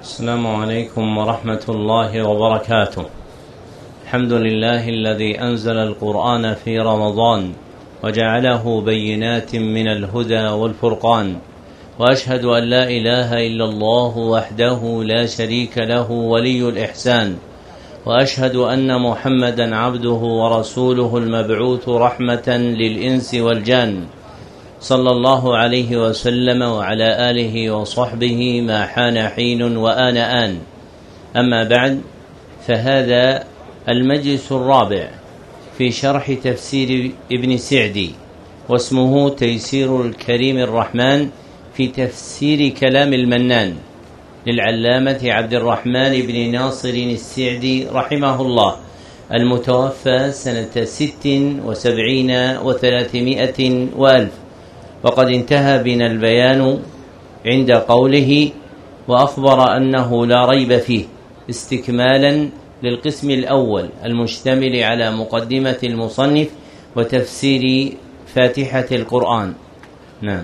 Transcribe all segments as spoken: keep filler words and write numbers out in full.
السلام عليكم ورحمة الله وبركاته. الحمد لله الذي أنزل القرآن في رمضان وجعله بينات من الهدى والفرقان، وأشهد أن لا إله إلا الله وحده لا شريك له ولي الإحسان، وأشهد أن محمدا عبده ورسوله المبعوث رحمة للإنس والجان، صلى الله عليه وسلم وعلى آله وصحبه ما حان حين وآن آن. أما بعد، فهذا المجلس الرابع في شرح تفسير ابن سعدي، واسمه تيسير الكريم الرحمن في تفسير كلام المنان للعلامة عبد الرحمن بن ناصر السعدي رحمه الله، المتوفى سنة ست وسبعين وثلاثمائة وألف. وقد انتهى بنا البيان عند قوله وأخبر أنه لا ريب فيه، استكمالا للقسم الأول المشتمل على مقدمة المصنف وتفسير فاتحة القرآن. نعم.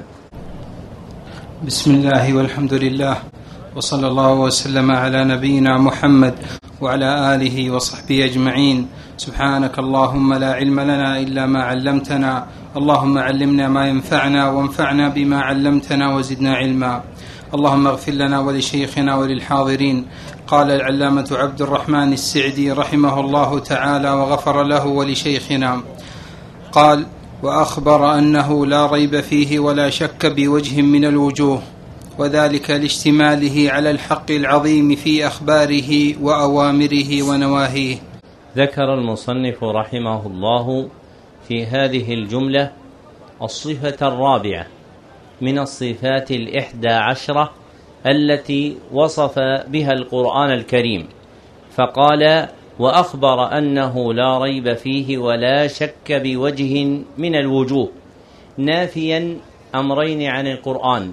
بسم الله والحمد لله، وصلى الله وسلم على نبينا محمد وعلى آله وصحبه أجمعين. سبحانك اللهم لا علم لنا إلا ما علمتنا، اللهم علمنا ما ينفعنا وانفعنا بما علمتنا وزدنا علما. اللهم اغفر لنا ولشيخنا وللحاضرين. قال العلامة عبد الرحمن السعدي رحمه الله تعالى وغفر له ولشيخنا، قال: وأخبر أنه لا ريب فيه ولا شك بوجه من الوجوه، وذلك لاشتماله على الحق العظيم في أخباره وأوامره ونواهيه. ذكر المصنف رحمه الله في هذه الجملة الصفة الرابعة من الصفات الإحدى عشرة التي وصف بها القرآن الكريم، فقال: وأخبر أنه لا ريب فيه ولا شك بوجه من الوجوه، نافيا أمرين عن القرآن،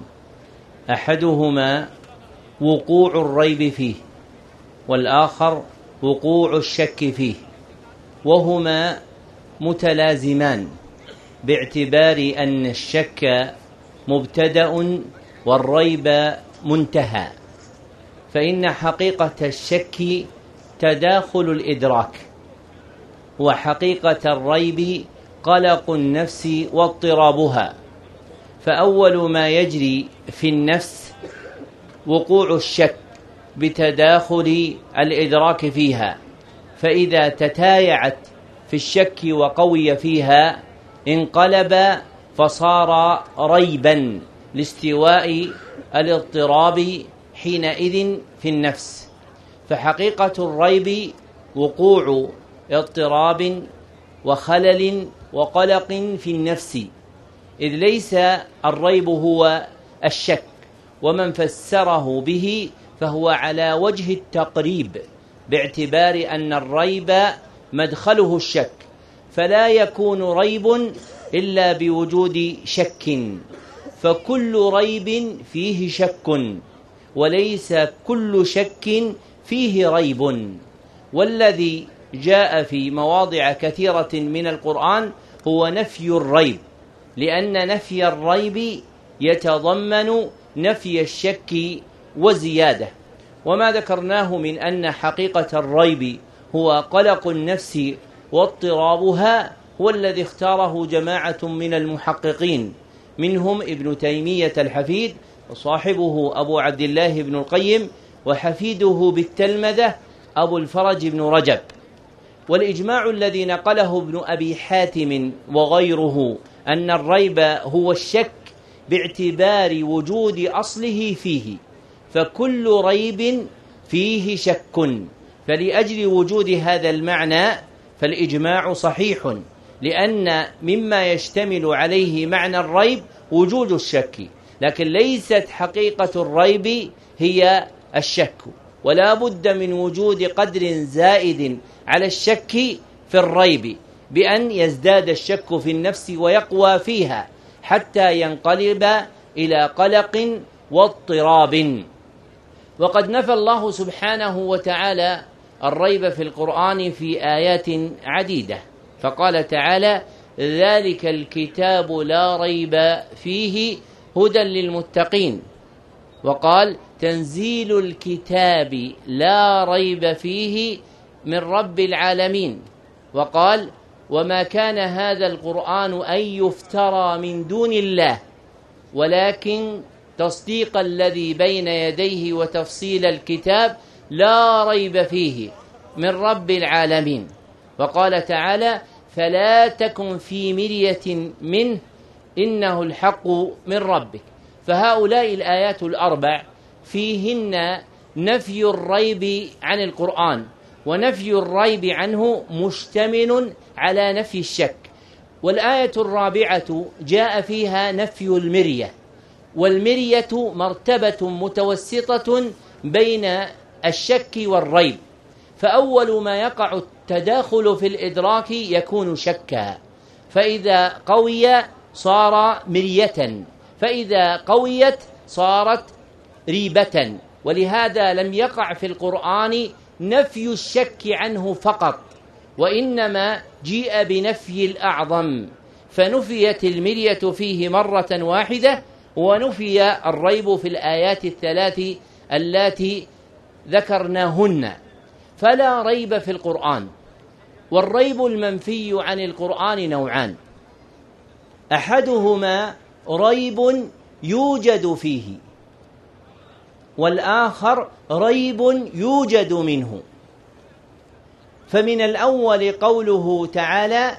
أحدهما وقوع الريب فيه، والآخر وقوع الشك فيه، وهما متلازمان باعتبار أن الشك مبتدأ والريب منتهى، فإن حقيقة الشك تداخل الإدراك، وحقيقة الريب قلق النفس واضطرابها. فأول ما يجري في النفس وقوع الشك بتداخل الإدراك فيها، فإذا تتايعت في الشك وقوي فيها انقلب فصار ريبا لاستواء الاضطراب حينئذ في النفس. فحقيقة الريب وقوع اضطراب وخلل وقلق في النفس، إذ ليس الريب هو الشك، ومن فسره به فهو على وجه التقريب، باعتبار أن الريب مدخله الشك، فلا يكون ريب إلا بوجود شك، فكل ريب فيه شك، وليس كل شك فيه ريب. والذي جاء في مواضع كثيرة من القرآن هو نفي الريب، لأن نفي الريب يتضمن نفي الشك وزيادة. وما ذكرناه من أن حقيقة الريب هو قلق النفس واضطرابها هو الذي اختاره جماعة من المحققين، منهم ابن تيمية الحفيد، وصاحبه أبو عبد الله بن القيم، وحفيده بالتلمذة أبو الفرج بن رجب. والإجماع الذي نقله ابن أبي حاتم وغيره أن الريب هو الشك باعتبار وجود أصله فيه، فكل ريب فيه شك. فلأجل وجود هذا المعنى فالإجماع صحيح، لأن مما يشتمل عليه معنى الريب وجود الشك، لكن ليست حقيقة الريب هي الشك، ولا بد من وجود قدر زائد على الشك في الريب، بأن يزداد الشك في النفس ويقوى فيها حتى ينقلب إلى قلق واضطراب. وقد نفى الله سبحانه وتعالى الريب في القرآن في آيات عديدة، فقال تعالى: ذلك الكتاب لا ريب فيه هدى للمتقين، وقال: تنزيل الكتاب لا ريب فيه من رب العالمين. وقال: وما كان هذا القرآن أن يفترى من دون الله ولكن تصديق الذي بين يديه وتفصيل الكتاب لا ريب فيه من رب العالمين. وقال تعالى: فلا تكن في مرية منه إنه الحق من ربك. فهؤلاء الآيات الأربع فيهن نفي الريب عن القرآن، ونفي الريب عنه مشتمل على نفي الشك. والآية الرابعة جاء فيها نفي المرية، والمرية مرتبة متوسطة بين الشك والريب، فأول ما يقع التداخل في الإدراك يكون شكا، فإذا قوي صار مرية، فإذا قويت صارت ريبة. ولهذا لم يقع في القرآن نفي الشك عنه فقط، وإنما جيء بنفي الأعظم، فنفيت المرية فيه مرة واحدة، ونفي الريب في الآيات الثلاث اللاتي ذكرناهن. فلا ريب في القرآن. والريب المنفي عن القرآن نوعان: أحدهما ريب يوجد فيه، والآخر ريب يوجد منه. فمن الأول قوله تعالى: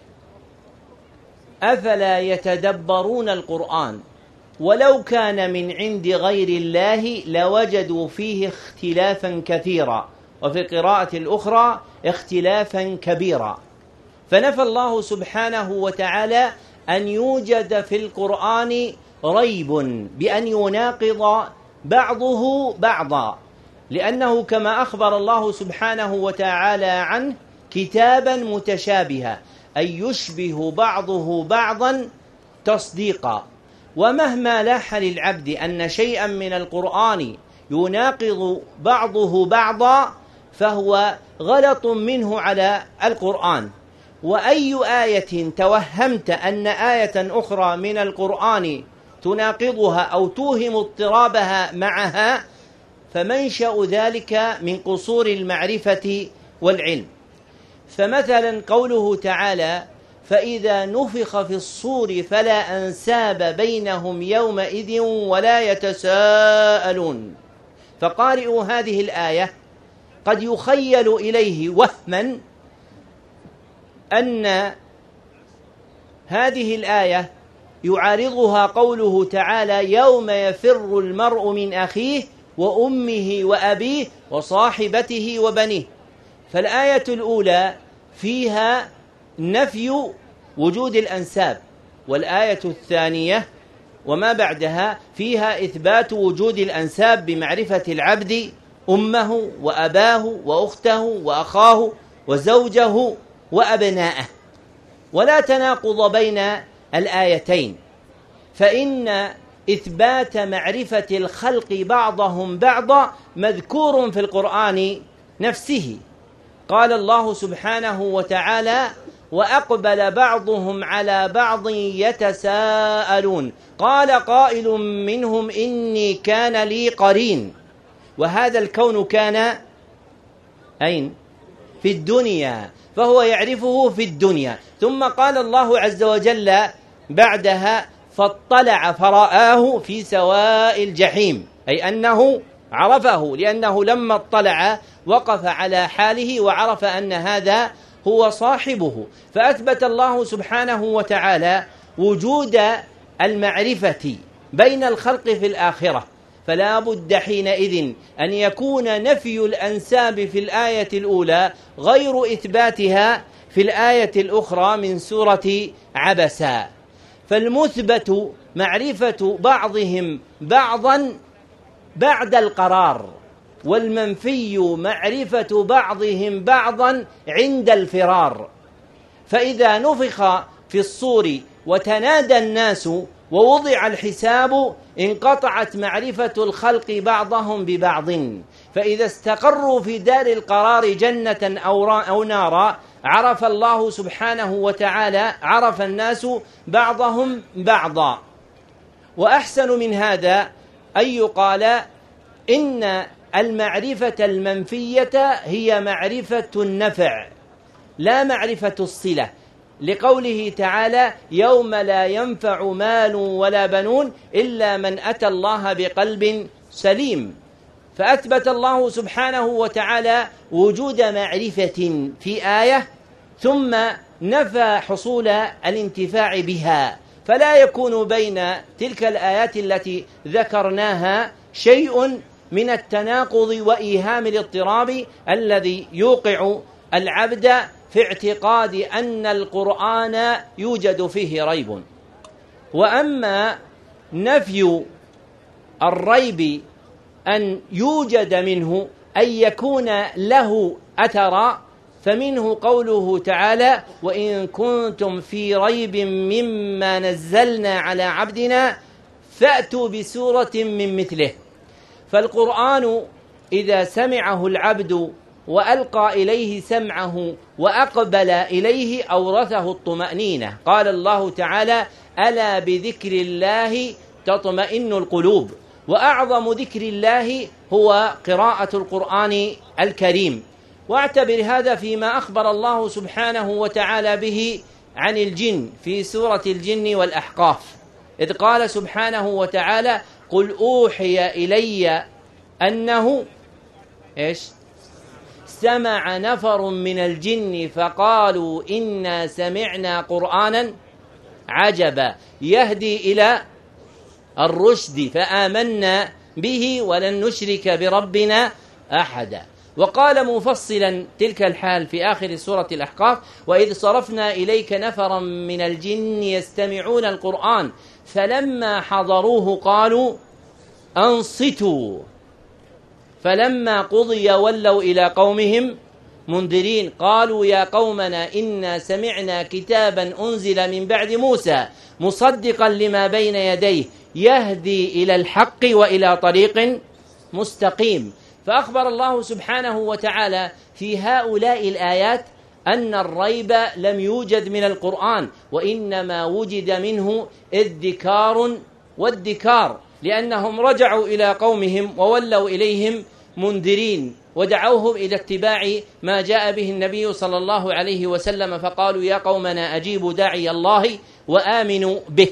أفلا يتدبرون القرآن ولو كان من عند غير الله لوجدوا فيه اختلافا كثيرا، وفي القراءة الأخرى اختلافا كبيرا. فنفى الله سبحانه وتعالى أن يوجد في القرآن ريب بأن يناقض بعضه بعضا، لأنه كما أخبر الله سبحانه وتعالى عنه كتابا متشابها، أي يشبه بعضه بعضا تصديقا. ومهما لاح للعبد أن شيئا من القرآن يناقض بعضه بعضا فهو غلط منه على القرآن. وأي آية توهمت أن آية أخرى من القرآن تناقضها أو توهم اضطرابها معها فمنشأ ذلك من قصور المعرفة والعلم. فمثلا قوله تعالى: فإذا نفخ في الصور فلا أنساب بينهم يومئذ ولا يتساءلون. فقارئ هذه الآية قد يخيل إليه وهما أن هذه الآية يعارضها قوله تعالى: يوم يفر المرء من أخيه وأمه وأبيه وصاحبته وبنيه. فالآية الأولى فيها نفي وجود الأنساب، والآية الثانية وما بعدها فيها إثبات وجود الأنساب بمعرفة العبد أمه وأباه وأخته وأخاه وزوجه وأبناءه، ولا تناقض بين الآيتين، فإن إثبات معرفة الخلق بعضهم بعضا مذكور في القرآن نفسه. قال الله سبحانه وتعالى: وأقبل بعضهم على بعض يتساءلون قال قائل منهم إني كان لي قرين. وهذا الكون كان أين؟ في الدنيا، فهو يعرفه في الدنيا. ثم قال الله عز وجل بعدها: فاطلع فرآه في سواء الجحيم، أي أنه عرفه، لأنه لما اطلع وقف على حاله وعرف أن هذا هو صاحبه. فأثبت الله سبحانه وتعالى وجود المعرفة بين الخلق في الآخرة، فلا بد حينئذ أن يكون نفي الأنساب في الآية الأولى غير إثباتها في الآية الأخرى من سورة عبسا. فالمثبت معرفة بعضهم بعضا بعد القرار، والمنفي معرفة بعضهم بعضا عند الفرار. فإذا نفخ في الصور وتنادى الناس ووضع الحساب انقطعت معرفة الخلق بعضهم ببعض، فإذا استقروا في دار القرار جنة أو نارا عرف الله سبحانه وتعالى عرف الناس بعضهم بعضا. وأحسن من هذا أن يقال: إن المعرفة المنفية هي معرفة النفع لا معرفة الصلة، لقوله تعالى: يوم لا ينفع مال ولا بنون إلا من أتى الله بقلب سليم. فأثبت الله سبحانه وتعالى وجود معرفة في آية، ثم نفى حصول الانتفاع بها، فلا يكون بين تلك الآيات التي ذكرناها شيء من التناقض وإيهام الاضطراب الذي يوقع العبد في اعتقاد أن القرآن يوجد فيه ريب. وأما نفي الريب أن يوجد منه أن يكون له أثرا، فمنه قوله تعالى: وإن كنتم في ريب مما نزلنا على عبدنا فأتوا بسورة من مثله. فالقرآن إذا سمعه العبد وألقى إليه سمعه وأقبل إليه أورثه الطمأنينة. قال الله تعالى: ألا بذكر الله تطمئن القلوب. وأعظم ذكر الله هو قراءة القرآن الكريم. واعتبر هذا فيما أخبر الله سبحانه وتعالى به عن الجن في سورة الجن والأحقاف، إذ قال سبحانه وتعالى: قل أوحي إلي أنه إيش سمع نفر من الجن فقالوا إنا سمعنا قرآنا عجبا يهدي إلى الرشد فآمنا به ولن نشرك بربنا أحدا. وقال مفصلا تلك الحال في آخر سورة الأحقاف: وإذ صرفنا إليك نفرا من الجن يستمعون القرآن فلما حضروه قالوا أنصتوا فلما قضي ولوا إلى قومهم منذرين قالوا يا قومنا إنا سمعنا كتابا أنزل من بعد موسى مصدقا لما بين يديه يهدي إلى الحق وإلى طريق مستقيم. فأخبر الله سبحانه وتعالى في هؤلاء الآيات أن الريب لم يوجد من القرآن، وإنما وجد منه الذكار والذكار، لأنهم رجعوا إلى قومهم وولوا إليهم منذرين ودعوهم إلى اتباع ما جاء به النبي صلى الله عليه وسلم، فقالوا يا قومنا أجيبوا داعي الله وآمنوا به.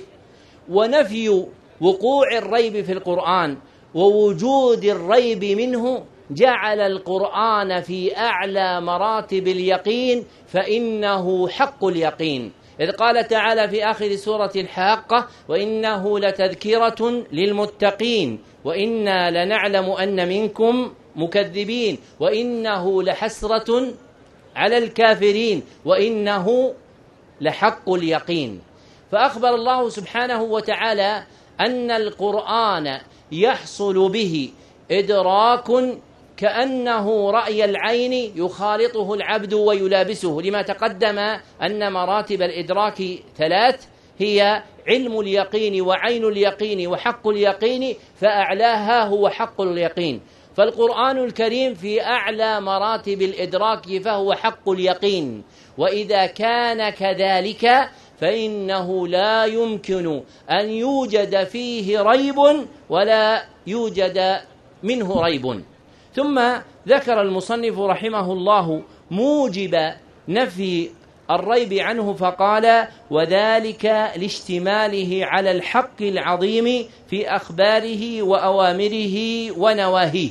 ونفي وقوع الريب في القرآن ووجود الريب منه جعل القرآن في أعلى مراتب اليقين، فإنه حق اليقين، إذ قال تعالى في آخر سورة الحاقة: وإنه لتذكرة للمتقين وإنا لنعلم أن منكم مكذبين وإنه لحسرة على الكافرين وإنه لحق اليقين. فأخبر الله سبحانه وتعالى أن القرآن يحصل به إدراك كأنه رأي العين يخالطه العبد ويلابسه، لما تقدم أن مراتب الإدراك ثلاث، هي علم اليقين وعين اليقين وحق اليقين، فأعلاها هو حق اليقين. فالقرآن الكريم في أعلى مراتب الإدراك فهو حق اليقين، وإذا كان كذلك فإنه لا يمكن أن يوجد فيه ريب ولا يوجد منه ريب. ثم ذكر المصنف رحمه الله موجب نفي الريب عنه فقال: وذلك لاشتماله على الحق العظيم في أخباره وأوامره ونواهيه.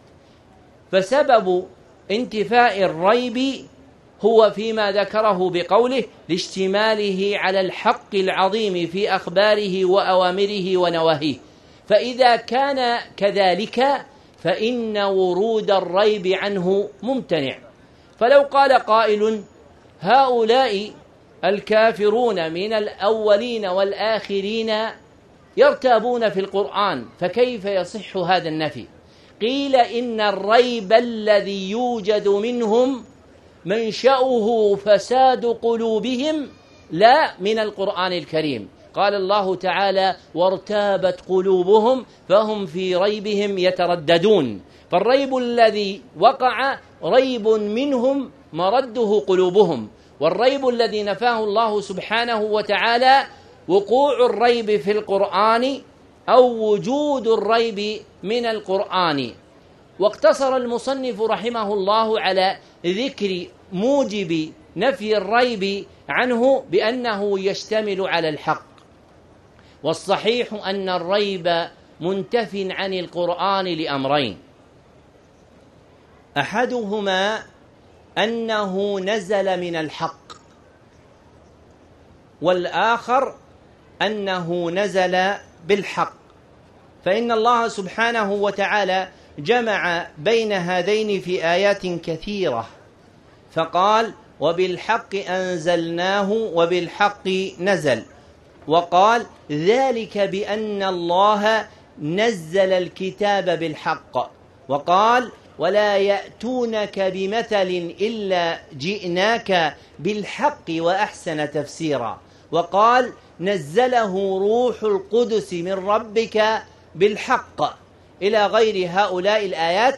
فسبب انتفاء الريب هو فيما ذكره بقوله: لاشتماله على الحق العظيم في أخباره وأوامره ونواهيه. فإذا كان كذلك فإن ورود الريب عنه ممتنع. فلو قال قائل: هؤلاء الكافرون من الأولين والآخرين يرتابون في القرآن، فكيف يصح هذا النفي؟ قيل: إن الريب الذي يوجد منهم منشأه فساد قلوبهم لا من القرآن الكريم. قال الله تعالى: وارتابت قلوبهم فهم في ريبهم يترددون. فالريب الذي وقع ريب منهم مرده قلوبهم، والريب الذي نفاه الله سبحانه وتعالى وقوع الريب في القرآن أو وجود الريب من القرآن. واقتصر المصنف رحمه الله على ذكر موجب نفي الريب عنه بأنه يشتمل على الحق. والصحيح أن الريب منتف عن القرآن لأمرين: أحدهما أنه نزل من الحق، والآخر أنه نزل بالحق. فإن الله سبحانه وتعالى جمع بين هذين في آيات كثيرة، فقال: وبالحق أنزلناه وبالحق نزل. وقال: ذلك بأن الله نزل الكتاب بالحق. وقال: ولا يأتونك بمثل إلا جئناك بالحق وأحسن تفسيرا. وقال: نزله روح القدس من ربك بالحق، إلى غير هؤلاء الآيات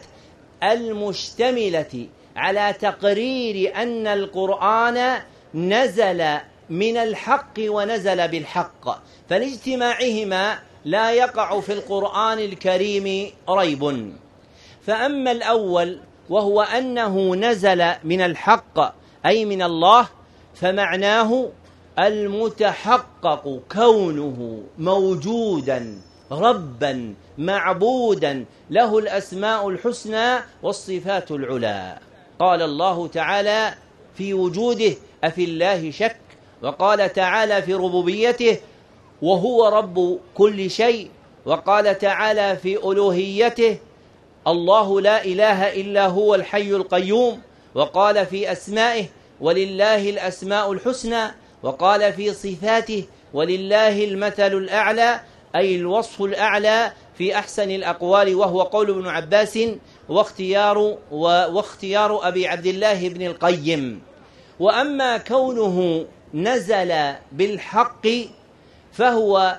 المشتملة على تقرير أن القرآن نزل من الحق ونزل بالحق، فلاجتماعهما لا يقع في القرآن الكريم ريب. فأما الأول وهو أنه نزل من الحق أي من الله، فمعناه المتحقق كونه موجودا ربا معبودا له الأسماء الحسنى والصفات العلى. قال الله تعالى في وجوده: أفي الله شك؟ وقال تعالى في ربوبيته: وهو رب كل شيء. وقال تعالى في ألوهيته: الله لا إله إلا هو الحي القيوم. وقال في أسمائه: ولله الأسماء الحسنى. وقال في صفاته: ولله المثل الأعلى، أي الوصف الأعلى في أحسن الأقوال، وهو قول ابن عباس واختيار, واختيار أبي عبد الله بن القيم. وأما كونه نزل بالحق فهو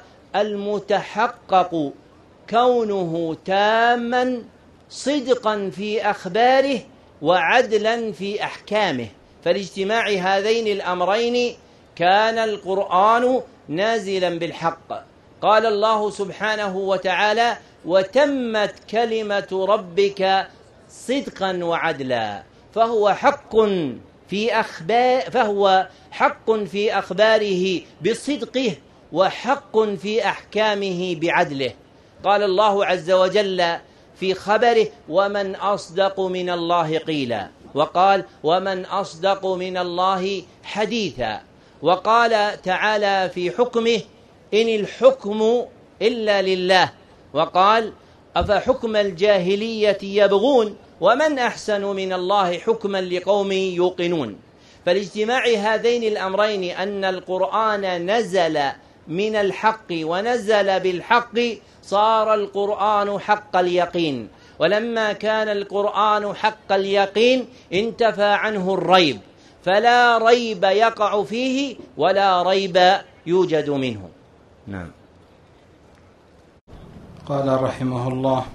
المتحقق كونه تاما صدقا في أخباره وعدلا في أحكامه. فلاجتماع هذين الأمرين كان القرآن نازلا بالحق. قال الله سبحانه وتعالى: وتمت كلمة ربك صدقا وعدلا. فهو حق في أخبار فهو حق في أخباره بصدقه، وحق في أحكامه بعدله. قال الله عز وجل في خبره: ومن أصدق من الله قيلا. وقال: ومن أصدق من الله حديثا. وقال تعالى في حكمه: إن الحكم إلا لله. وقال: أفحكم الجاهلية يبغون ومن أحسن من الله حكما لقوم يوقنون. فلاجتماع هذين الأمرين أن القرآن نزل من الحق ونزل بالحق صار القرآن حق اليقين. ولما كان القرآن حق اليقين انتفى عنه الريب، فلا ريب يقع فيه ولا ريب يوجد منه. نعم. قال رحمه الله: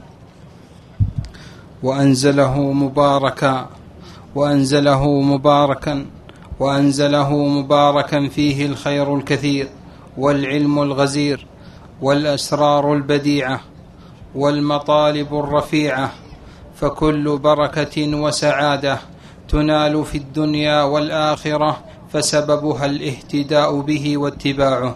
وأنزله مباركا وأنزله مباركا وأنزله مباركا فيه الخير الكثير والعلم الغزير والأسرار البديعة والمطالب الرفيعة، فكل بركة وسعادة تنال في الدنيا والآخرة فسببها الاهتداء به واتباعه.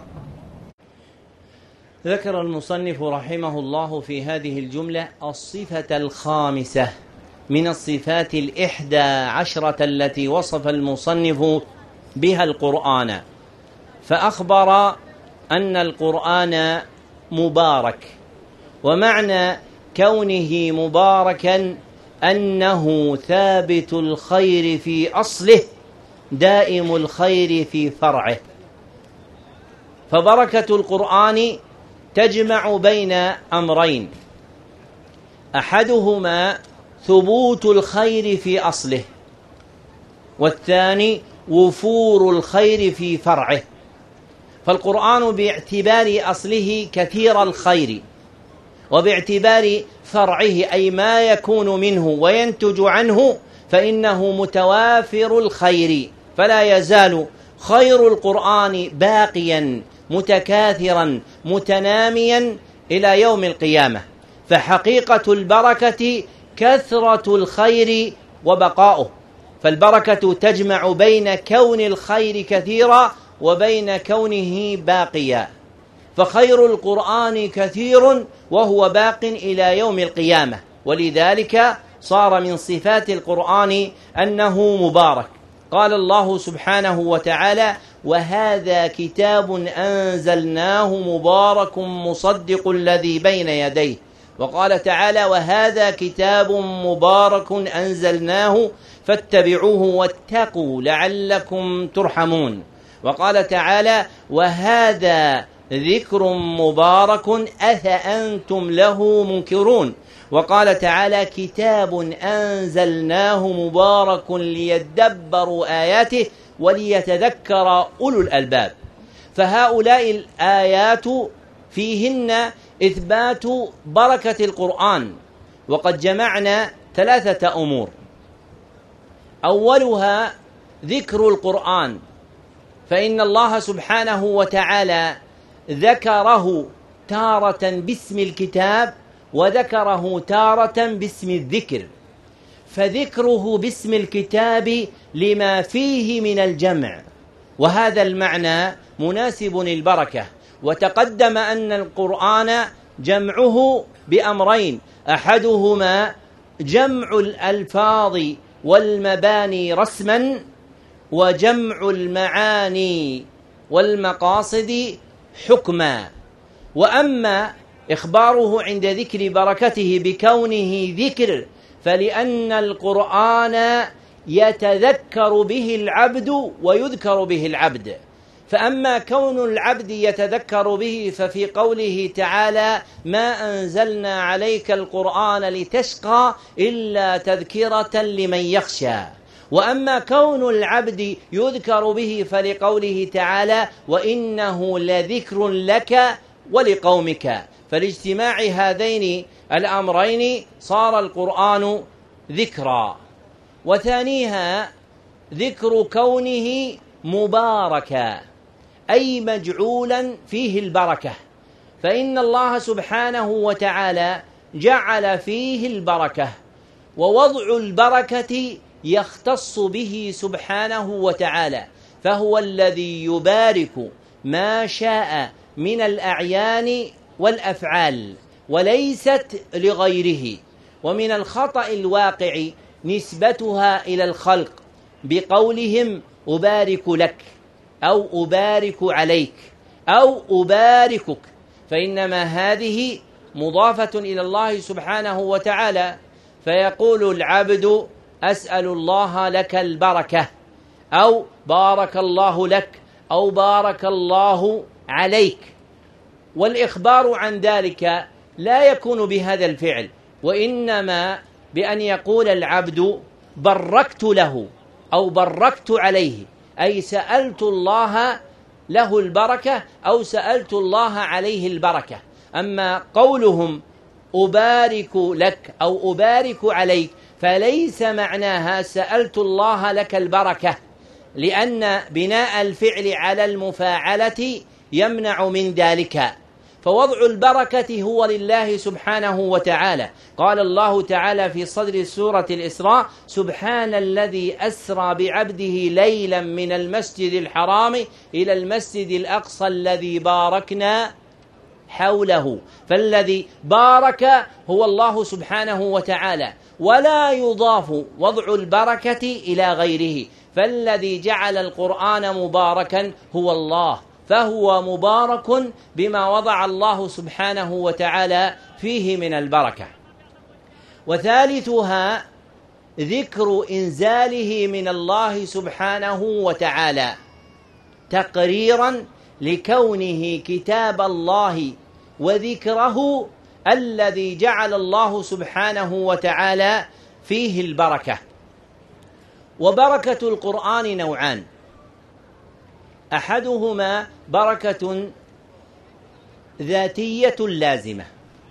ذكر المصنف رحمه الله في هذه الجملة الصفة الخامسة من الصفات الإحدى عشرة التي وصف المصنف بها القرآن، فأخبر أن القرآن مبارك. ومعنى كونه مباركا أنه ثابت الخير في أصله دائم الخير في فرعه. فبركة القرآن تجمع بين أمرين: أحدهما ثبوت الخير في أصله، والثاني وفور الخير في فرعه. فالقرآن باعتبار أصله كثير الخير، وباعتبار فرعه أي ما يكون منه وينتج عنه فإنه متوافر الخير، فلا يزال خير القرآن باقيا متكاثرا متناميا إلى يوم القيامة. فحقيقة البركة كثرة الخير وبقاؤه، فالبركة تجمع بين كون الخير كثيرا وبين كونه باقيا، فخير القرآن كثير وهو باق إلى يوم القيامة، ولذلك صار من صفات القرآن أنه مبارك. قال الله سبحانه وتعالى: وهذا كتاب أنزلناه مبارك مصدق الذي بين يديه. وقال تعالى: وهذا كتاب مبارك أنزلناه فاتبعوه واتقوا لعلكم ترحمون. وقال تعالى: وهذا ذكر مبارك أفأنتم له منكرون. وقال تعالى: كتاب أنزلناه مبارك ليدبروا آياته وليتذكر أولو الألباب. فهؤلاء الآيات فيهن إثبات بركة القرآن، وقد جمعنا ثلاثة أمور: أولها ذكر القرآن، فإن الله سبحانه وتعالى ذكره تارة باسم الكتاب وذكره تارة باسم الذكر، فذكره باسم الكتاب لما فيه من الجمع، وهذا المعنى مناسب للبركة. وتقدم أن القرآن جمعه بأمرين: أحدهما جمع الألفاظ والمباني رسما، وجمع المعاني والمقاصد حكما. وأما إخباره عند ذكر بركته بكونه ذكر، فلأن القرآن يتذكر به العبد ويذكر به العبد. فأما كون العبد يتذكر به ففي قوله تعالى: ما أنزلنا عليك القرآن لتشقى إلا تذكرة لمن يخشى. وأما كون العبد يذكر به فلقوله تعالى: وإنه لذكر لك ولقومك. فلاجتماع هذين الأمرين صار القرآن ذكرا. وثانيها ذكر كونه مباركا، أي مجعولا فيه البركة، فإن الله سبحانه وتعالى جعل فيه البركة، ووضع البركة يختص به سبحانه وتعالى، فهو الذي يبارك ما شاء من الأعيان والأفعال وليست لغيره. ومن الخطأ الواقع نسبتها إلى الخلق بقولهم أبارك لك أو أبارك عليك أو أباركك، فإنما هذه مضافة إلى الله سبحانه وتعالى، فيقول العبد: أسأل الله لك البركة، أو بارك الله لك، أو بارك الله عليك. والإخبار عن ذلك لا يكون بهذا الفعل، وإنما بأن يقول العبد: بركت له أو بركت عليه، أي سألت الله له البركة أو سألت الله عليه البركة. أما قولهم أبارك لك أو أبارك عليك فليس معناها سألت الله لك البركة، لأن بناء الفعل على المفاعلة يمنع من ذلك، فوضع البركة هو لله سبحانه وتعالى. قال الله تعالى في صدر سورة الإسراء: سبحان الذي أسرى بعبده ليلا من المسجد الحرام إلى المسجد الأقصى الذي باركنا حوله. فالذي بارك هو الله سبحانه وتعالى، ولا يضاف وضع البركة إلى غيره، فالذي جعل القرآن مباركا هو الله، فهو مبارك بما وضع الله سبحانه وتعالى فيه من البركة. وثالثها ذكر إنزاله من الله سبحانه وتعالى تقريرا لكونه كتاب الله وذكره الذي جعل الله سبحانه وتعالى فيه البركة. وبركة القرآن نوعان: أحدهما بركة ذاتية لازمة،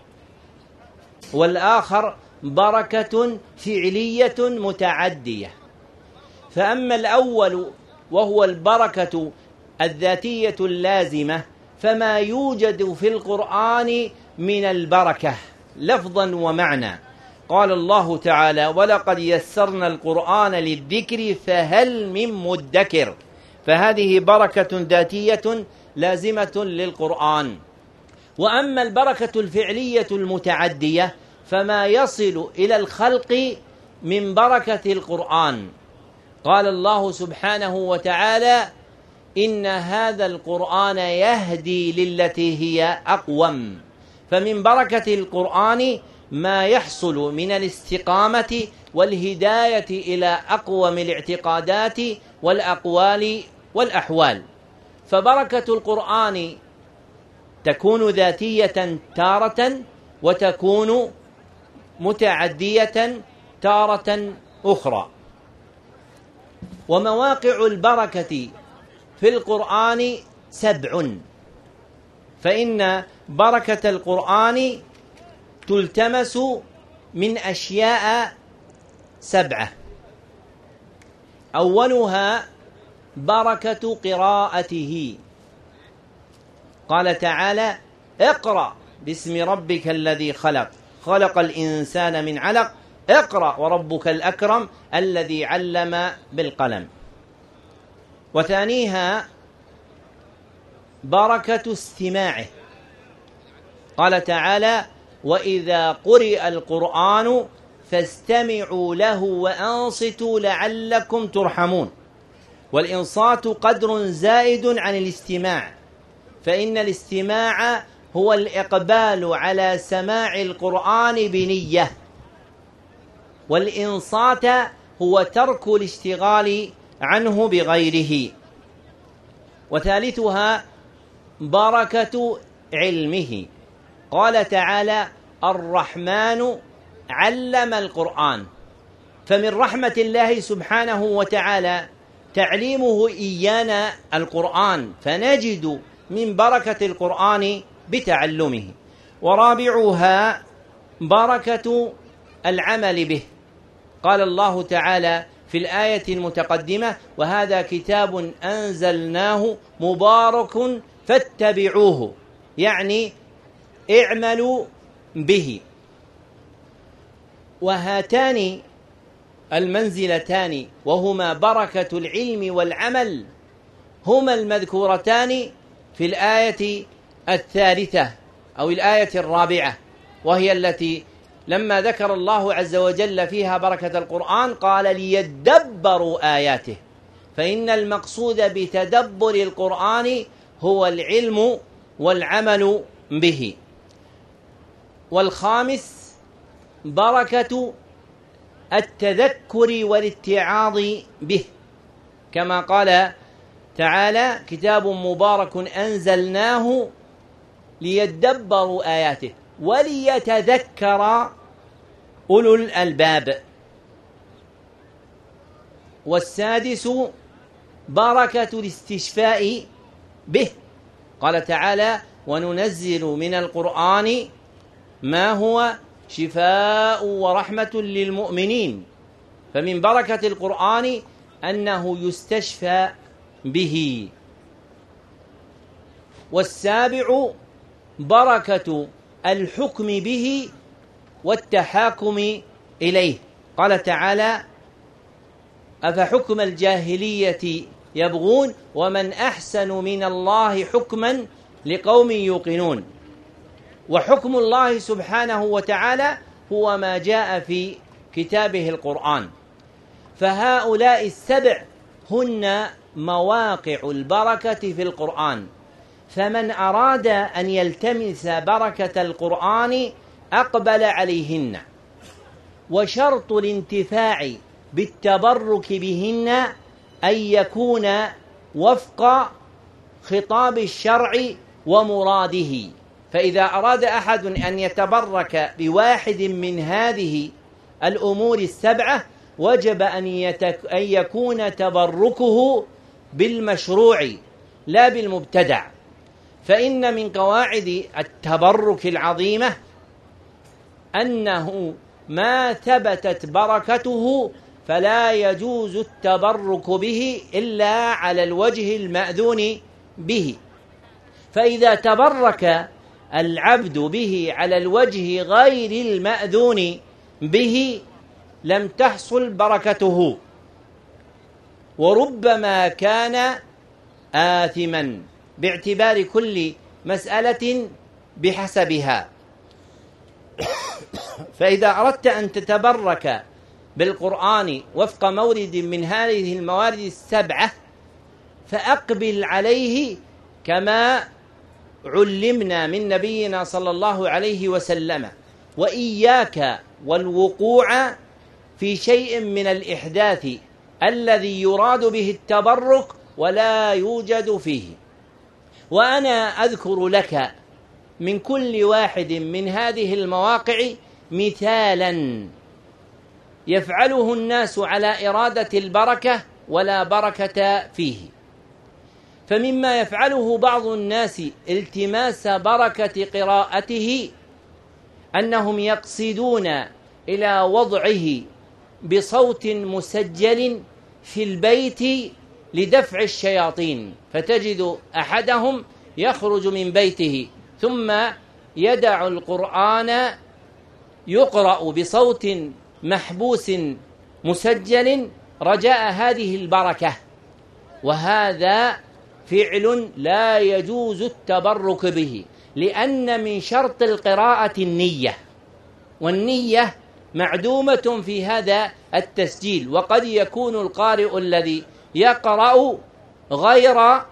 والآخر بركة فعلية متعدية. فأما الأول وهو البركة الذاتية اللازمة فما يوجد في القرآن من البركة لفظا ومعنى. قال الله تعالى: ولقد يسرنا القرآن للذكر فهل من مدكر، فهذه بركة ذاتية لازمة للقرآن. وأما البركة الفعلية المتعدية فما يصل إلى الخلق من بركة القرآن. قال الله سبحانه وتعالى: إن هذا القرآن يهدي للتي هي أقوم. فمن بركة القرآن ما يحصل من الاستقامة والهداية إلى أقوم الاعتقادات والأقوال والأحوال. فبركة القرآن تكون ذاتية تارة، وتكون متعدية تارة أخرى. ومواقع البركة في القرآن سبع، فإن بركة القرآن تلتمس من أشياء سبعة. أولها بركة قراءته. قال تعالى: اقرأ باسم ربك الذي خلق، خلق الإنسان من علق، اقرأ وربك الأكرم الذي علم بالقلم. وثانيها بركة استماعه. قال تعالى: وإذا قرئ القرآن فاستمعوا له وأنصتوا لعلكم ترحمون. والإنصات قدر زائد عن الاستماع، فإن الاستماع هو الإقبال على سماع القرآن بنية، والإنصات هو ترك الاشتغال عنه بغيره. وثالثها بركة علمه. قال تعالى: الرحمن علم القرآن. فمن رحمة الله سبحانه وتعالى تعليمه إيانا القرآن، فنجد من بركة القرآن بتعلمه. ورابعها بركة العمل به. قال الله تعالى في الآية المتقدمة: وهذا كتاب أنزلناه مبارك فاتبعوه، يعني اعملوا به. وهاتان المنزلتان وهما بركة العلم والعمل هما المذكورتان في الآية الثالثة أو الآية الرابعة، وهي التي لما ذكر الله عز وجل فيها بركة القرآن قال: ليدبروا آياته. فإن المقصود بتدبر القرآن هو العلم والعمل به. والخامس بركة التذكر والاتعاظ به، كما قال تعالى: كتاب مبارك أنزلناه ليدبروا آياته وليتذكر أولو الألباب. والسادس بركة الاستشفاء به. قال تعالى: وننزل من القرآن ما هو شفاء ورحمة للمؤمنين. فمن بركة القرآن أنه يستشفى به. والسابع بركة الحكم به والتحاكم إليه. قال تعالى: أفحكم الجاهلية يبغون ومن أحسن من الله حكما لقوم يوقنون. وحكم الله سبحانه وتعالى هو ما جاء في كتابه القرآن. فهؤلاء السبع هن مواقع البركة في القرآن. فمن أراد أن يلتمس بركة القرآن أقبل عليهن. وشرط الانتفاع بالتبرك بهن أن يكون وفق خطاب الشرع ومراده. فإذا أراد أحد أن يتبرك بواحد من هذه الأمور السبعة وجب أن, يتك... أن يكون تبركه بالمشروع لا بالمبتدع. فإن من قواعد التبرك العظيمة أنه ما ثبتت بركته فلا يجوز التبرك به إلا على الوجه المأذون به. فإذا تبرك العبد به على الوجه غير المأذون به لم تحصل بركته، وربما كان آثما، باعتبار كل مسألة بحسبها. فإذا أردت أن تتبرك بالقرآن وفق مورد من هذه الموارد السبعة فأقبل عليه كما علمنا من نبينا صلى الله عليه وسلم، وإياك والوقوع في شيء من الإحداث الذي يراد به التبرك ولا يوجد فيه. وأنا أذكر لك من كل واحد من هذه المواقع مثالا يفعله الناس على إرادة البركة ولا بركة فيه. فمما يفعله بعض الناس التماس بركة قراءته أنهم يقصدون إلى وضعه بصوت مسجل في البيت لدفع الشياطين، فتجد أحدهم يخرج من بيته ثم يدع القرآن يقرأ بصوت محبوس مسجل رجاء هذه البركة، وهذا فعل لا يجوز التبرك به، لأن من شرط القراءة النية، والنية معدومة في هذا التسجيل. وقد يكون القارئ الذي يقرأ غير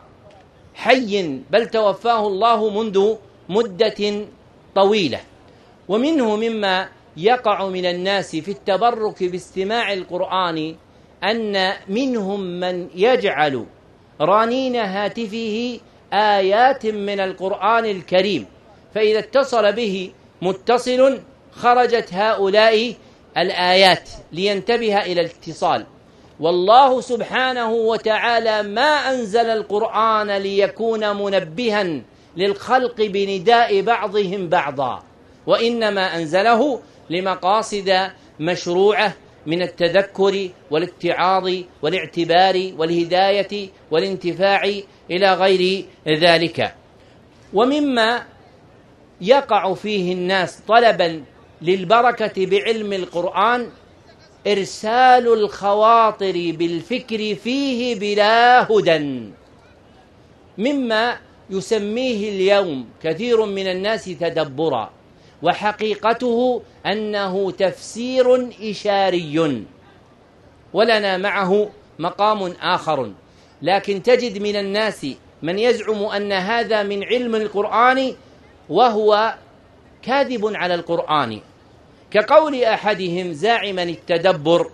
حي بل توفاه الله منذ مدة طويلة. ومنه مما يقع من الناس في التبرك باستماع القرآن أن منهم من يجعل رنين هاتفه آيات من القرآن الكريم، فإذا اتصل به متصل خرجت هؤلاء الآيات لينتبه إلى الاتصال. والله سبحانه وتعالى ما أنزل القرآن ليكون منبها للخلق بنداء بعضهم بعضا، وإنما أنزله لمقاصد مشروعة من التذكر والاتعاظ والاعتبار والهداية والانتفاع إلى غير ذلك. ومما يقع فيه الناس طلبا للبركة بعلم القرآن إرسال الخواطر بالفكر فيه بلا هدى، مما يسميه اليوم كثير من الناس تدبرا، وحقيقته أنه تفسير إشاري ولنا معه مقام آخر. لكن تجد من الناس من يزعم أن هذا من علم القرآن وهو كاذب على القرآن، كقول أحدهم زاعما التدبر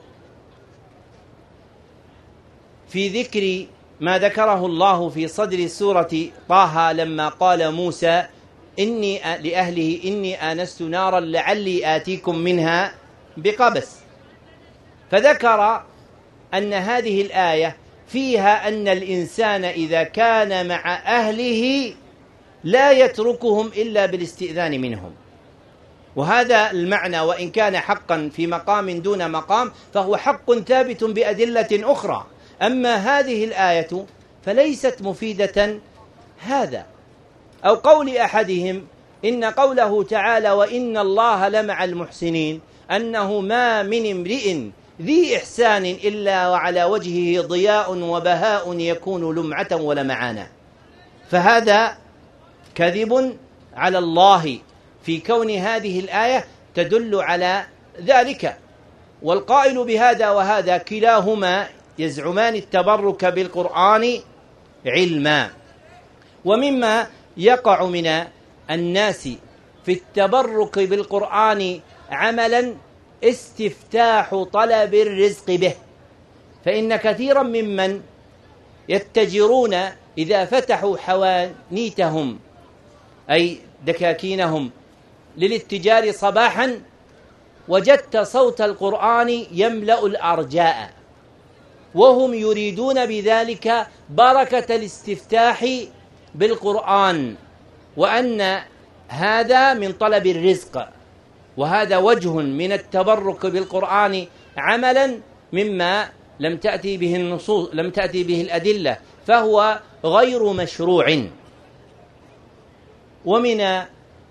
في ذكر ما ذكره الله في صدر سورة طه لما قال موسى إني لأهله إني آنست نارا لعلي آتيكم منها بقبس، فذكر أن هذه الآية فيها أن الإنسان إذا كان مع أهله لا يتركهم إلا بالاستئذان منهم. وهذا المعنى وإن كان حقا في مقام دون مقام فهو حق ثابت بأدلة أخرى، أما هذه الآية فليست مفيدة هذا. أو قول أحدهم إن قوله تعالى وإن الله لمع المحسنين أنه ما من امرئ ذي إحسان إلا وعلى وجهه ضياء وبهاء يكون لمعة ولمعانا، فهذا كذب على الله في كون هذه الآية تدل على ذلك. والقائل بهذا وهذا كلاهما يزعمان التبرك بالقرآن علما. ومما يقع من الناس في التبرك بالقرآن عملا استفتاح طلب الرزق به، فإن كثيرا ممن يتجرون إذا فتحوا حوانيتهم أي دكاكينهم للاتجار صباحا وجدت صوت القرآن يملأ الأرجاء، وهم يريدون بذلك بركة الاستفتاح بالقرآن، وأن هذا من طلب الرزق، وهذا وجه من التبرك بالقرآن عملا مما لم تأتي به النصوص لم تأتي به الأدلة، فهو غير مشروع. ومن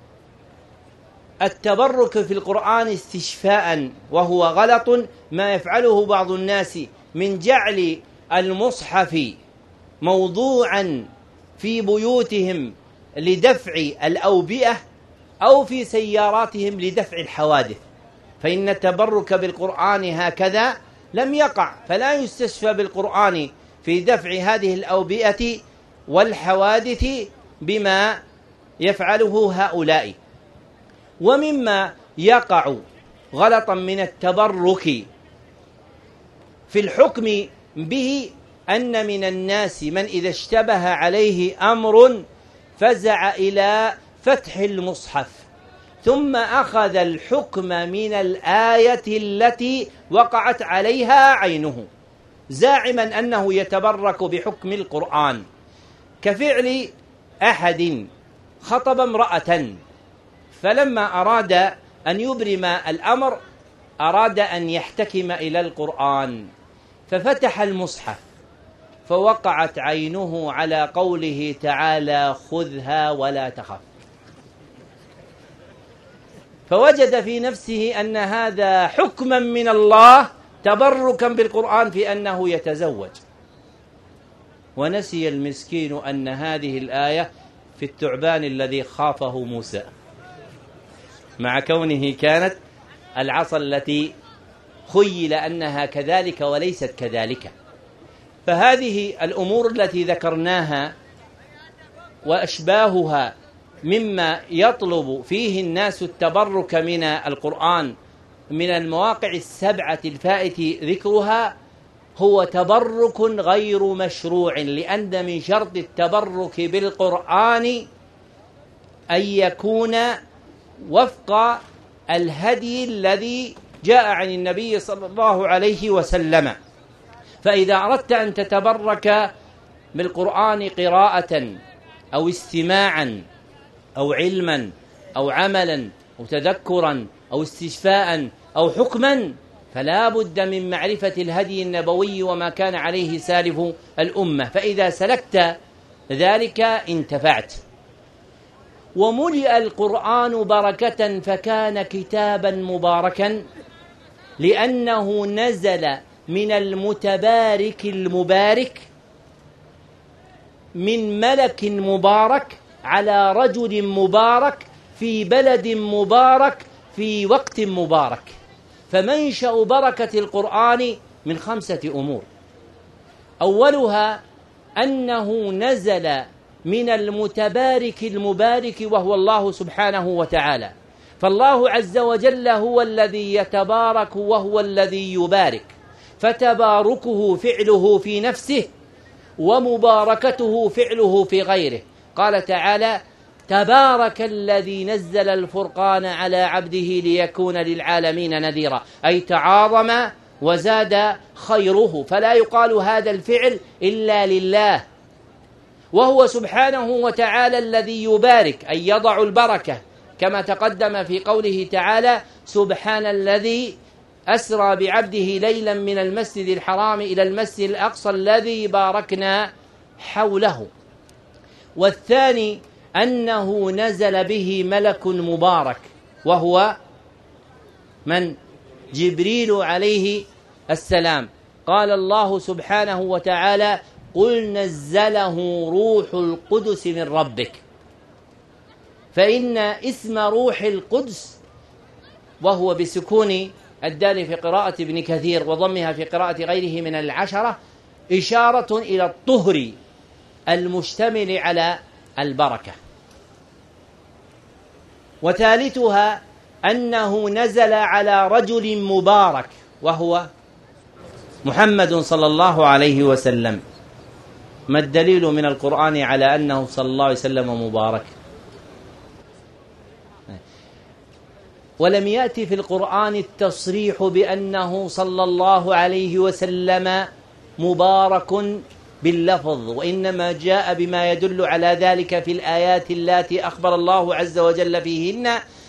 التبرك في القرآن استشفاء، وهو غلط ما يفعله بعض الناس من جعل المصحف موضوعا في بيوتهم لدفع الأوبئة أو في سياراتهم لدفع الحوادث، فإن التبرك بالقرآن هكذا لم يقع، فلا يستشفى بالقرآن في دفع هذه الأوبئة والحوادث بما يفعله هؤلاء. ومما يقع غلطا من التبرك في الحكم به أن من الناس من إذا اشتبه عليه أمر فزع إلى فتح المصحف ثم أخذ الحكم من الآية التي وقعت عليها عينه زاعما أنه يتبرك بحكم القرآن، كفعل أحد خطب امرأة فلما أراد أن يبرم الأمر أراد أن يحتكم إلى القرآن ففتح المصحف فوقعت عينه على قوله تعالى خذها ولا تخف، فوجد في نفسه أن هذا حكما من الله تبركا بالقرآن في أنه يتزوج، ونسي المسكين أن هذه الآية في الثعبان الذي خافه موسى، مع كونه كانت العصا التي خيل أنها كذلك وليست كذلك. فهذه الأمور التي ذكرناها وأشباهها مما يطلب فيه الناس التبرك من القرآن من المواقع السبعة الفائت ذكرها هو تبرك غير مشروع، لأن من شرط التبرك بالقرآن أن يكون وفق الهدي الذي جاء عن النبي صلى الله عليه وسلم. فإذا أردت أن تتبرك بالقرآن قراءة أو استماعا أو علما أو عملا أو تذكرا أو استشفاء أو حكما فلا بد من معرفة الهدي النبوي وما كان عليه سالف الأمة، فإذا سلكت ذلك انتفعت. وملئ القرآن بركة فكان كتابا مباركا لأنه نزل من المتبارك المبارك من ملك مبارك على رجل مبارك في بلد مبارك في وقت مبارك. فمنشأ بركة القرآن من خمسة أمور: أولها أنه نزل من المتبارك المبارك وهو الله سبحانه وتعالى، فالله عز وجل هو الذي يتبارك وهو الذي يبارك، فتباركه فعله في نفسه ومباركته فعله في غيره. قال تعالى: تبارك الذي نزل الفرقان على عبده ليكون للعالمين نذيرا، أي تعاظم وزاد خيره، فلا يقال هذا الفعل إلا لله، وهو سبحانه وتعالى الذي يبارك أي يضع البركة، كما تقدم في قوله تعالى: سبحان الذي أسرى بعبده ليلا من المسجد الحرام إلى المسجد الأقصى الذي باركنا حوله. والثاني أنه نزل به ملك مبارك وهو من؟ جبريل عليه السلام. قال الله سبحانه وتعالى: قل نزله روح القدس من ربك. فإن اسم روح القدس وهو بسكون الدال في قراءة ابن كثير وضمها في قراءة غيره من العشرة إشارة إلى الطهر المشتمل على البركة. وثالثها أنه نزل على رجل مبارك وهو محمد صلى الله عليه وسلم. ما الدليل من القرآن على أنه صلى الله عليه وسلم مبارك؟ ولم يأتي في القرآن التصريح بأنه صلى الله عليه وسلم مبارك باللفظ، وإنما جاء بما يدل على ذلك في الآيات التي أخبر الله عز وجل فيهن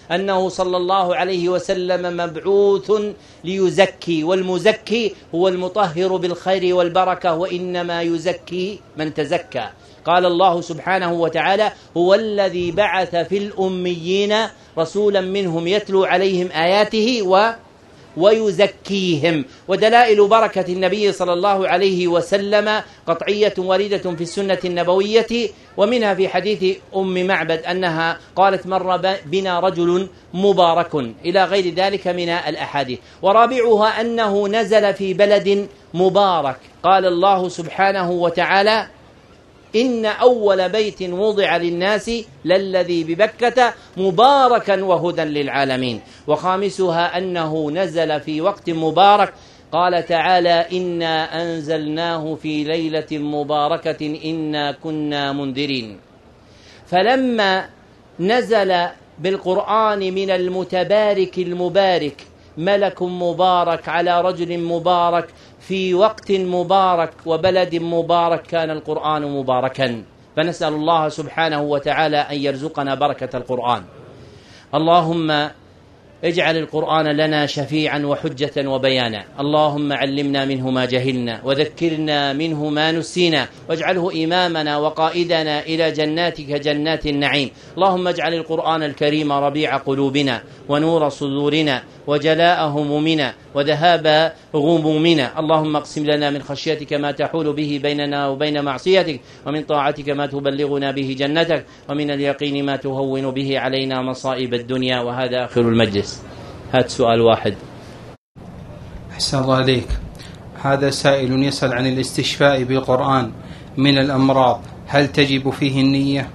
أنه صلى الله عليه وسلم مبعوث ليزكي، والمزكي هو المطهر بالخير والبركة، وإنما يزكي من تزكى. قال الله سبحانه وتعالى: هو الذي بعث في الأميين رسولا منهم يتلو عليهم آياته و ويزكيهم. ودلائل بركة النبي صلى الله عليه وسلم قطعية واردة في السنة النبوية، ومنها في حديث أم معبد أنها قالت: مر بنا رجل مبارك، إلى غير ذلك من الأحاديث. ورابعها أنه نزل في بلد مبارك. قال الله سبحانه وتعالى: إن أول بيت وضع للناس للذي ببكة مباركا وهدى للعالمين. وخامسها أنه نزل في وقت مبارك. قال تعالى: إنا أنزلناه في ليلة مباركة إنا كنا منذرين. فلما نزل بالقرآن من المتبارك المبارك ملك مبارك على رجل مبارك في وقت مبارك وبلد مبارك، كان القرآن مباركا. فنسأل الله سبحانه وتعالى أن يرزقنا بركة القرآن. اللهم اجعل القرآن لنا شفيعا وحجة وبيانا. اللهم علمنا منه ما جهلنا، وذكرنا منه ما نسينا، واجعله إمامنا وقائدنا إلى جناتك جنات النعيم. اللهم اجعل القرآن الكريم ربيع قلوبنا ونور صدورنا وجلاء همومنا وذهاب غمومنا. اللهم اقسم لنا من خشيتك ما تحول به بيننا وبين معصيتك، ومن طاعتك ما تبلغنا به جنتك، ومن اليقين ما تهون به علينا مصائب الدنيا. وهذا آخر المجلس. هات سؤال واحد. أحسن الله عليك. هذا سائل يسأل عن الاستشفاء بالقرآن من الأمراض، هل تجب فيه النية؟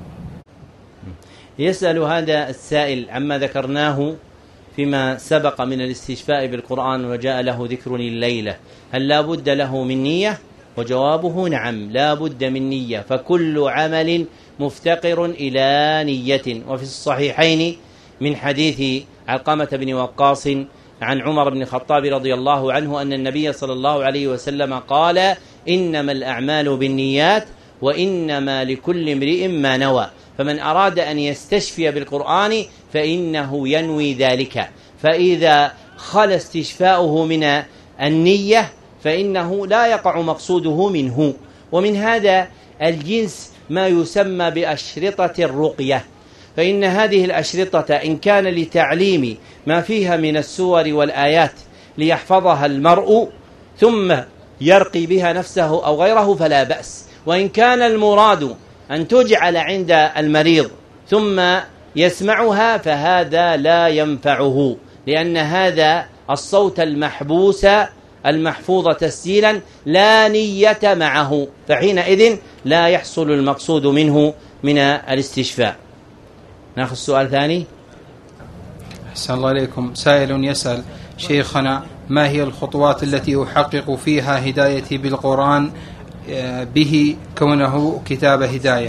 يسأل هذا السائل عما ذكرناه فيما سبق من الاستشفاء بالقرآن وجاء له ذكر الليلة، هل لا بد له من نية؟ وجوابه نعم، لا بد من نية، فكل عمل مفتقر إلى نية. وفي الصحيحين من حديث علقمة بن وقاص عن عمر بن الخطاب رضي الله عنه أن النبي صلى الله عليه وسلم قال: إنما الأعمال بالنيات وإنما لكل امرئ ما نوى. فمن أراد أن يستشفي بالقرآن فإنه ينوي ذلك، فإذا خلى استشفاؤه من النية فإنه لا يقع مقصوده منه. ومن هذا الجنس ما يسمى بأشرطة الرقية، فإن هذه الأشرطة إن كان لتعليم ما فيها من السور والآيات ليحفظها المرء ثم يرقي بها نفسه أو غيره فلا بأس، وإن كان المراد أن تجعل عند المريض ثم يسمعها فهذا لا ينفعه، لأن هذا الصوت المحبوس المحفوظ تسجيلا لا نية معه، فحينئذ لا يحصل المقصود منه من الاستشفاء. ناخذ سؤال ثاني. أحسن الله عليكم. سائل يسأل: شيخنا، ما هي الخطوات التي أحقق فيها هدايتي بالقرآن به كونه كتاب هداية؟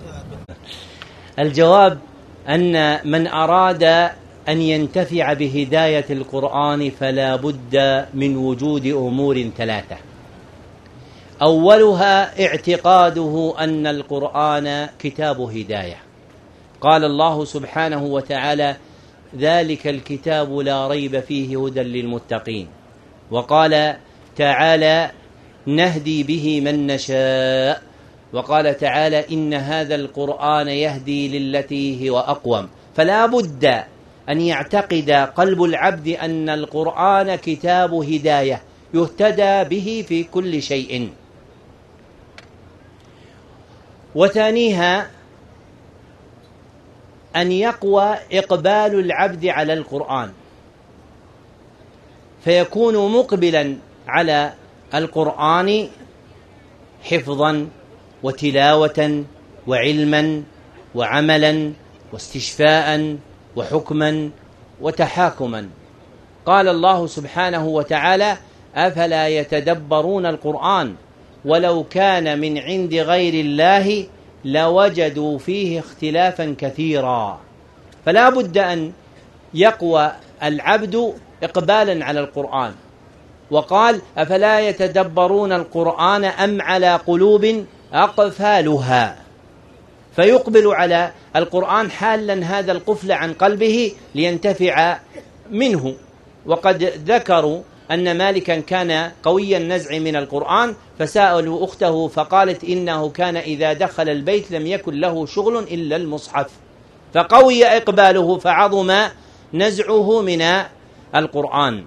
الجواب أن من أراد أن ينتفع بهداية القرآن فلا بد من وجود أمور ثلاثة. أولها اعتقاده أن القرآن كتاب هداية. قال الله سبحانه وتعالى: ذلك الكتاب لا ريب فيه هدى للمتقين. وقال تعالى: نهدي به من نشاء. وقال تعالى: إن هذا القرآن يهدي للتي هو أقوم. فلا بد أن يعتقد قلب العبد أن القرآن كتاب هداية يهتدى به في كل شيء. وثانيها أن يقوى إقبال العبد على القرآن، فيكون مقبلا على القرآن حفظا وتلاوة وعلما وعملا واستشفاء وحكما وتحاكما. قال الله سبحانه وتعالى: أفلا يتدبرون القرآن ولو كان من عند غير الله لوجدوا فيه اختلافا كثيرا. فلا بد أن يقوى العبد إقبالا على القرآن. وقال: أفلا يتدبرون القرآن أم على قلوب أقفالها. فيقبل على القرآن حالا هذا القفل عن قلبه لينتفع منه. وقد ذكروا أن مالكا كان قوي النزع من القرآن، فسألوا أخته فقالت إنه كان إذا دخل البيت لم يكن له شغل إلا المصحف، فقوي إقباله فعظم نزعه من القرآن.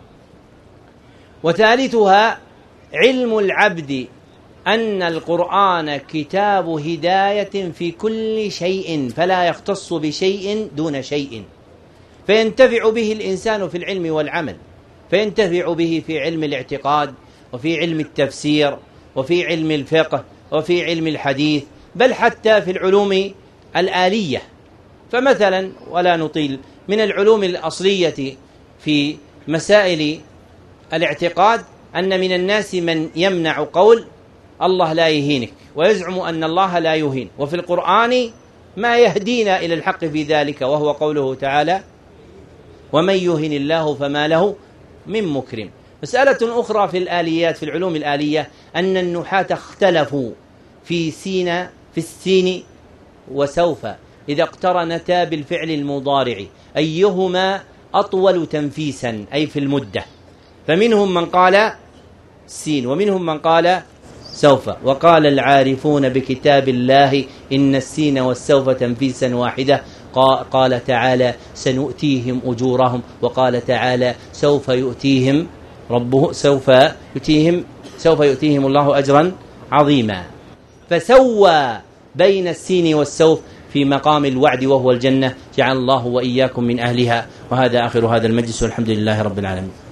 وثالثها علم العبد أن القرآن كتاب هداية في كل شيء، فلا يختص بشيء دون شيء، فينتفع به الإنسان في العلم والعمل، فينتفع به في علم الاعتقاد، وفي علم التفسير، وفي علم الفقه، وفي علم الحديث، بل حتى في العلوم الآلية. فمثلا، ولا نطيل، من العلوم الأصلية في مسائل الاعتقاد أن من الناس من يمنع قول الله لا يهينك، ويزعم أن الله لا يهين، وفي القرآن ما يهدينا إلى الحق في ذلك، وهو قوله تعالى ومن يهن الله فما له من مكرم. مسألة أخرى في الآليات، في العلوم الآلية، أن النحاة اختلفوا في سين في السين وسوف إذا اقترنتا بالفعل المضارع أيهما أطول تنفيسا، أي في المدة، فمنهم من قال سين ومنهم من قال سوف. وقال العارفون بكتاب الله إن السين والسوف تنفيسا واحدة. قال تعالى سنؤتيهم أجورهم، وقال تعالى سوف يؤتيهم ربه سوف يؤتيهم سوف يؤتيهم الله أجرا عظيما. فسوى بين السين والسوف في مقام الوعد وهو الجنة، جعل الله وإياكم من أهلها. وهذا آخر هذا المجلس، والحمد لله رب العالمين.